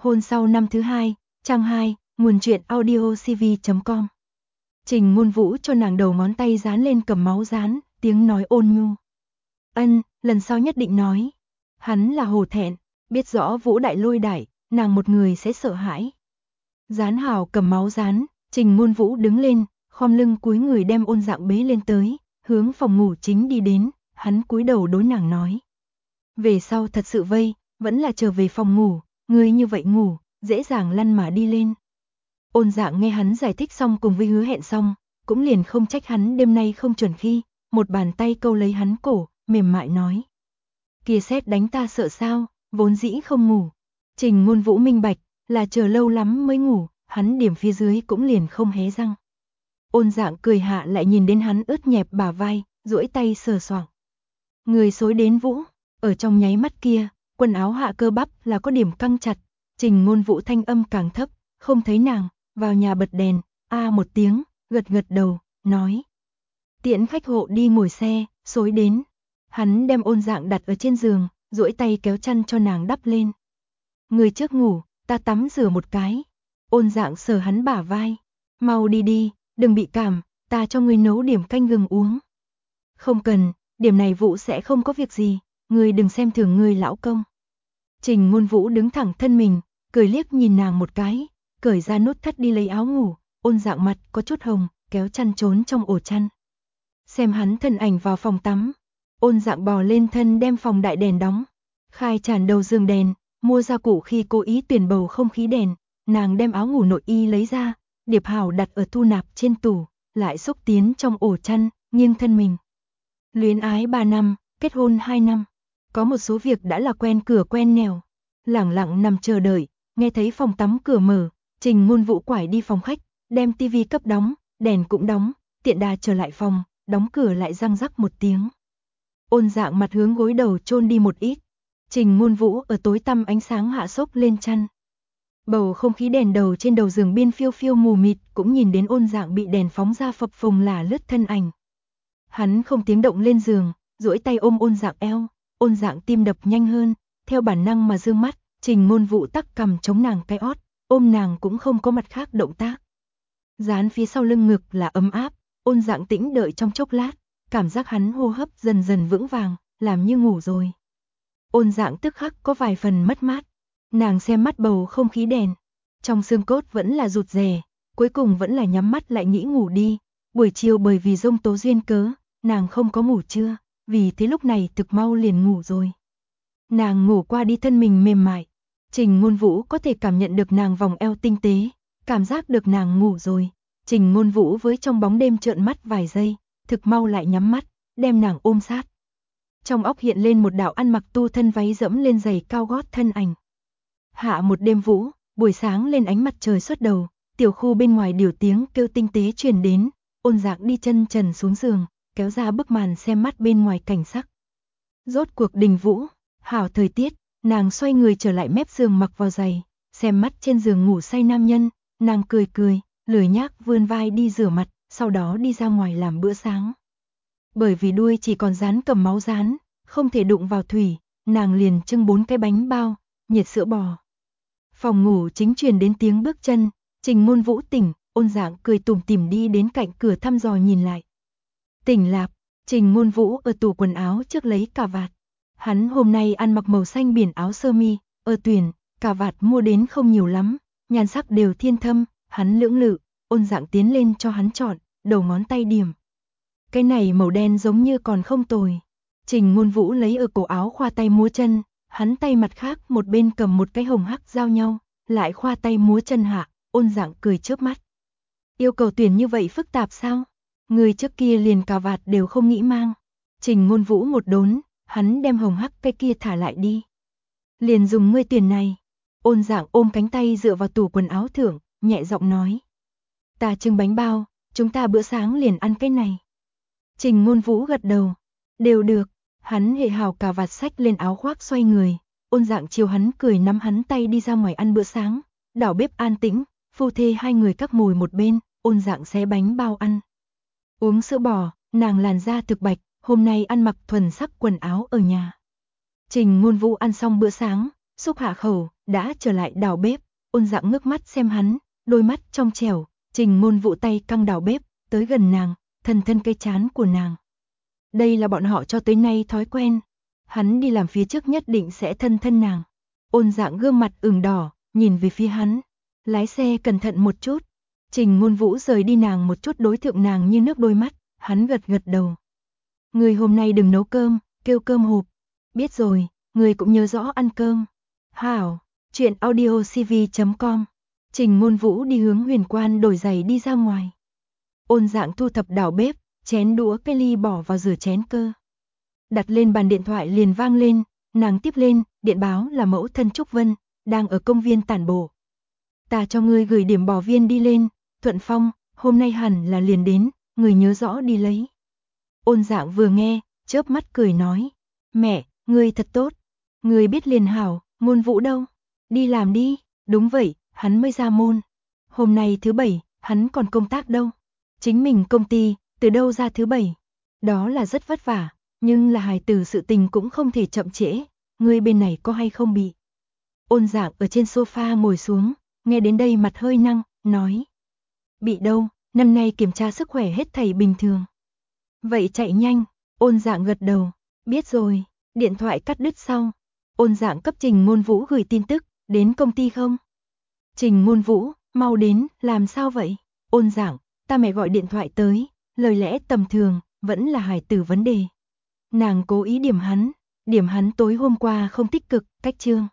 Hôn sau năm thứ hai, trang 2, nguồn truyện audio cv.com. Trình Ngôn Vũ cho nàng đầu ngón tay dán lên cầm máu dán, tiếng nói ôn nhu. Ân, lần sau nhất định nói. Hắn là hổ thẹn, biết rõ Vũ đại lôi đại, nàng một người sẽ sợ hãi. Dán hảo cầm máu dán, Trình Ngôn Vũ đứng lên, khom lưng cúi người đem Ôn Dạng bế lên tới, hướng phòng ngủ chính đi đến, hắn cúi đầu đối nàng nói. Về sau thật sự vây, vẫn là trở về phòng ngủ, ngươi như vậy ngủ, dễ dàng lăn mà đi lên. Ôn Dạng nghe hắn giải thích xong cùng với hứa hẹn xong, cũng liền không trách hắn đêm nay không chuẩn khi, một bàn tay câu lấy hắn cổ, mềm mại nói. Kia sét đánh ta sợ sao, vốn dĩ không ngủ. Trình Ngôn Vũ minh bạch, là chờ lâu lắm mới ngủ, hắn điểm phía dưới cũng liền không hé răng. Ôn Dạng cười hạ lại nhìn đến hắn ướt nhẹp bả vai, duỗi tay sờ soạng. Người xối đến Vũ, ở trong nháy mắt kia, quần áo hạ cơ bắp là có điểm căng chặt, Trình Ngôn Vũ thanh âm càng thấp, không thấy nàng, vào nhà bật đèn, một tiếng, gật gật đầu, nói. Tiễn khách hộ đi ngồi xe, xối đến. Hắn đem Ôn Dạng đặt ở trên giường, duỗi tay kéo chăn cho nàng đắp lên. Người trước ngủ, ta tắm rửa một cái. Ôn Dạng sờ hắn bả vai. Mau đi đi, đừng bị cảm, ta cho ngươi nấu điểm canh gừng uống. Không cần, điểm này Vũ sẽ không có việc gì, ngươi đừng xem thường ngươi lão công. Trình Ngôn Vũ đứng thẳng thân mình, cười liếc nhìn nàng một cái, cởi ra nút thắt đi lấy áo ngủ, Ôn Dạng mặt có chút hồng, kéo chăn trốn trong ổ chăn. Xem hắn thân ảnh vào phòng tắm, Ôn Dạng bò lên thân đem phòng đại đèn đóng, khai tràn đầu giường đèn, mua gia cụ khi cố ý tuyển bầu không khí đèn, nàng đem áo ngủ nội y lấy ra, điệp hảo đặt ở thu nạp trên tủ, lại xúc tiến trong ổ chăn, nghiêng thân mình. Luyến ái 3 năm, kết hôn 2 năm, có một số việc đã là quen cửa quen nẻo, lẳng lặng nằm chờ đợi, nghe thấy phòng tắm cửa mở, Trình Ngôn Vũ quải đi phòng khách, đem tivi cấp đóng, đèn cũng đóng, tiện đà trở lại phòng, đóng cửa lại răng rắc một tiếng. Ôn Dạng mặt hướng gối đầu chôn đi một ít, Trình Ngôn Vũ ở tối tăm ánh sáng hạ xốc lên chăn. Bầu không khí đèn đầu trên đầu giường biên phiêu phiêu mù mịt, cũng nhìn đến Ôn Dạng bị đèn phóng ra phập phồng là lướt thân ảnh. Hắn không tiếng động lên giường, duỗi tay ôm Ôn Dạng eo, Ôn Dạng tim đập nhanh hơn, theo bản năng mà dương mắt, Trình Ngôn Vũ tắc cầm chống nàng cái ót, ôm nàng cũng không có mặt khác động tác. Dán phía sau lưng ngực là ấm áp, Ôn Dạng tĩnh đợi trong chốc lát, cảm giác hắn hô hấp dần dần vững vàng, làm như ngủ rồi. Ôn Dạng tức khắc có vài phần mất mát, nàng xem mắt bầu không khí đèn, trong xương cốt vẫn là rụt rè, cuối cùng vẫn là nhắm mắt lại nghĩ ngủ đi. Buổi chiều bởi vì Dông Tố duyên cớ, nàng không có ngủ trưa, vì thế lúc này thực mau liền ngủ rồi. Nàng ngủ qua đi thân mình mềm mại, Trình Ngôn Vũ có thể cảm nhận được nàng vòng eo tinh tế, cảm giác được nàng ngủ rồi. Trình Ngôn Vũ với trong bóng đêm trợn mắt vài giây, thực mau lại nhắm mắt, đem nàng ôm sát. Trong óc hiện lên một đạo ăn mặc tu thân váy dẫm lên giày cao gót thân ảnh. Hạ một đêm Vũ, buổi sáng lên ánh mặt trời xuất đầu, tiểu khu bên ngoài điều tiếng kêu tinh tế truyền đến, Ôn Dạng đi chân trần xuống giường, kéo ra bức màn xem mắt bên ngoài cảnh sắc. Rốt cuộc đình Vũ, hảo thời tiết, nàng xoay người trở lại mép giường mặc vào giày, xem mắt trên giường ngủ say nam nhân, nàng cười cười, lười nhác vươn vai đi rửa mặt, sau đó đi ra ngoài làm bữa sáng. Bởi vì đuôi chỉ còn dán cầm máu dán, không thể đụng vào thủy, nàng liền trưng 4 cái bánh bao, nhiệt sữa bò. Phòng ngủ chính truyền đến tiếng bước chân, Trình Ngôn Vũ tỉnh, Ôn Dạng cười tủm tỉm đi đến cạnh cửa thăm dò nhìn lại. Tỉnh lạp, Trình Ngôn Vũ ở tủ quần áo trước lấy cà vạt. Hắn hôm nay ăn mặc màu xanh biển áo sơ mi, ở tuyển, cà vạt mua đến không nhiều lắm, nhan sắc đều thiên thâm, hắn lưỡng lự, Ôn Dạng tiến lên cho hắn chọn, đầu ngón tay điểm. Cái này màu đen giống như còn không tồi. Trình Ngôn Vũ lấy ở cổ áo khoa tay múa chân, hắn tay mặt khác một bên cầm một cái hồng hắc giao nhau, lại khoa tay múa chân hạ, Ôn Dạng cười chớp mắt. Yêu cầu tuyển như vậy phức tạp sao? Người trước kia liền cà vạt đều không nghĩ mang. Trình Ngôn Vũ một đốn, hắn đem hồng hắc cái kia thả lại đi. Liền dùng ngươi tiền này. Ôn Dạng ôm cánh tay dựa vào tủ quần áo thưởng, nhẹ giọng nói. Ta trưng bánh bao, chúng ta bữa sáng liền ăn cái này. Trình Ngôn Vũ gật đầu. Đều được, hắn hệ hào cà vạt xách lên áo khoác xoay người. Ôn Dạng chiều hắn cười nắm hắn tay đi ra ngoài ăn bữa sáng. Đảo bếp an tĩnh, phu thê hai người các mồi một bên, Ôn Dạng xé bánh bao ăn. Uống sữa bò, nàng làn da thực bạch, hôm nay ăn mặc thuần sắc quần áo ở nhà. Trình Ngôn Vũ ăn xong bữa sáng, xúc hạ khẩu, đã trở lại đào bếp. Ôn Dạng ngước mắt xem hắn, đôi mắt trong trẻo. Trình Ngôn Vũ tay căng đào bếp, tới gần nàng, thân thân cây trán của nàng. Đây là bọn họ cho tới nay thói quen. Hắn đi làm phía trước nhất định sẽ thân thân nàng. Ôn Dạng gương mặt ửng đỏ, nhìn về phía hắn. Lái xe cẩn thận một chút. Trình Ngôn Vũ rời đi nàng một chút, đối thượng nàng như nước đôi mắt, hắn gật gật đầu. Người hôm nay đừng nấu cơm, kêu cơm hộp. Biết rồi, người cũng nhớ rõ ăn cơm. Hảo, chuyện audiocv.com. Trình Ngôn Vũ đi hướng Huyền Quan đổi giày đi ra ngoài. Ôn Dạng thu thập đảo bếp, chén đũa cái ly bỏ vào rửa chén cơ. Đặt lên bàn, điện thoại liền vang lên, nàng tiếp lên, điện báo là mẫu thân Trúc Vân, đang ở công viên tản bộ. Ta cho ngươi gửi điểm bò viên đi lên, Thuận Phong, hôm nay hẳn là liền đến, người nhớ rõ đi lấy. Ôn Dạng vừa nghe, chớp mắt cười nói, mẹ, ngươi thật tốt, ngươi biết liền hảo. Ngôn Vũ đâu? Đi làm đi. Đúng vậy, hắn mới ra môn. Hôm nay thứ bảy, hắn còn công tác đâu. Chính mình công ty, từ đâu ra thứ bảy? Đó là rất vất vả, nhưng là hài tử sự tình cũng không thể chậm trễ. Ngươi bên này có hay không bị? Ôn Dạng ở trên sofa ngồi xuống, nghe đến đây mặt hơi năng, nói. Bị đâu, năm nay kiểm tra sức khỏe hết thảy bình thường. Vậy chạy nhanh. Ôn Dạng gật đầu, biết rồi. Điện thoại cắt đứt sau. Ôn Dạng cấp Trình Ngôn Vũ gửi tin tức, đến công ty không? Trình Ngôn Vũ, mau đến, làm sao vậy? Ôn Dạng, ta mẹ gọi điện thoại tới, lời lẽ tầm thường, vẫn là hài tử vấn đề. Nàng cố ý điểm hắn tối hôm qua không tích cực, cách chương.